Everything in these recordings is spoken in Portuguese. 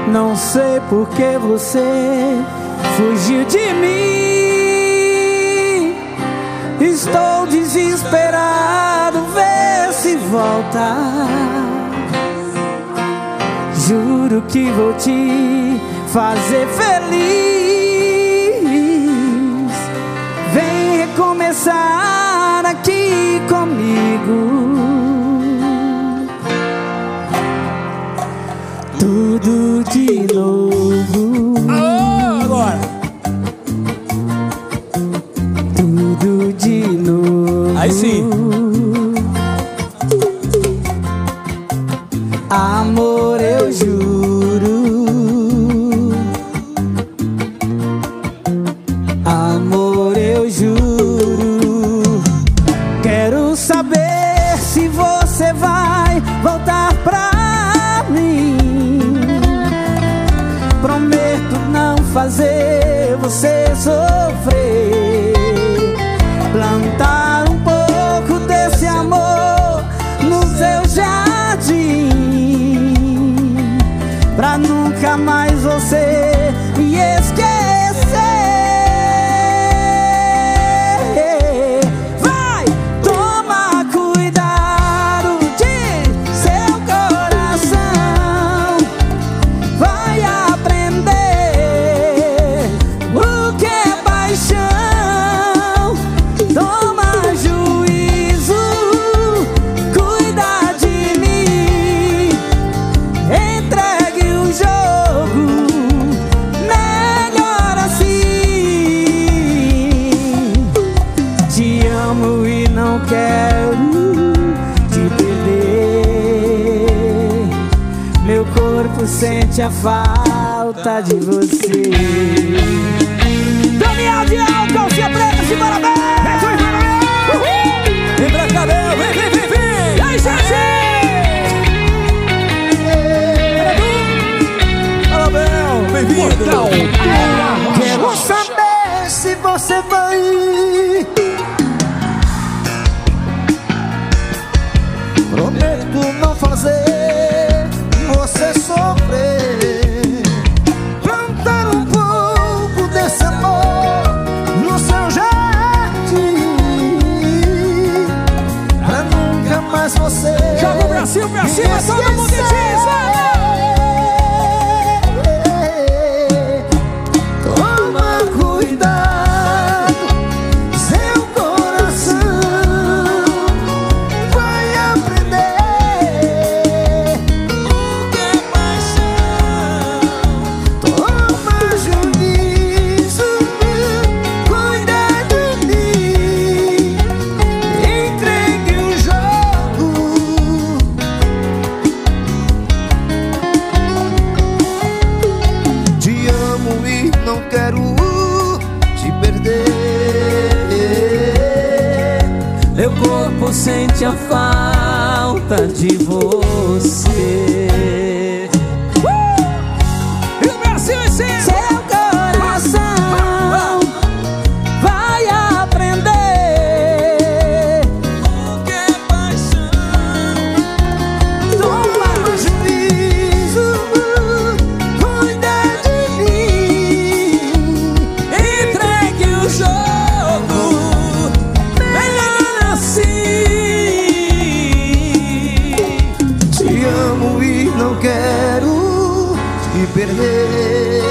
Não sei por que você fugiu de mim. Estou desesperado, vê se volta. Juro que vou te fazer feliz. Vem recomeçar aqui comigo. Tudo de novo. Agora. Tudo de novo. Aí sim. Amor, eu juro. Amor, eu juro. Quero saber se você vai voltar pra mim. Prometo não fazer você sofrer. Plantar um pouco desse amor no seu jardim, pra nunca mais você me esquecer. Vai, toma cuidado de seu coração. Vai aprender o que é paixão. Toma juízo, cuida de mim. Entregue o jogo, melhor assim. Te amo e não quero te perder. Meu corpo sente a falta de você. Daniel de Calcinha Preta, se parabéns! Vem pra cá, Bel, vem, vem, vem, vem! E aí, gente? Fala, Bel, bem-vindo! Quero saber se você vai. Prometo não fazer você sofrer. Plantar um pouco desse amor no seu jardim, pra nunca mais você Joga o Brasil pra cima, todo mundo diz! Toma cuidado, seu coração vai aprender o que é paixão. Toma juízo, cuida de mim. Entregue o jogo. Te amo e não quero te perder. Meu corpo sente a falta de você. E o Brasil em cima! Seu coração vai aprender O que é paixão? Toma Juízo, cuida de mim. entregue o jogo, melhor assim. Te amo e não quero te perder.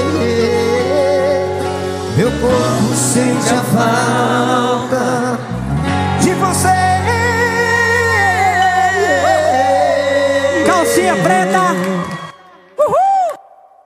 Meu corpo sente a falta de você. Calcinha Preta,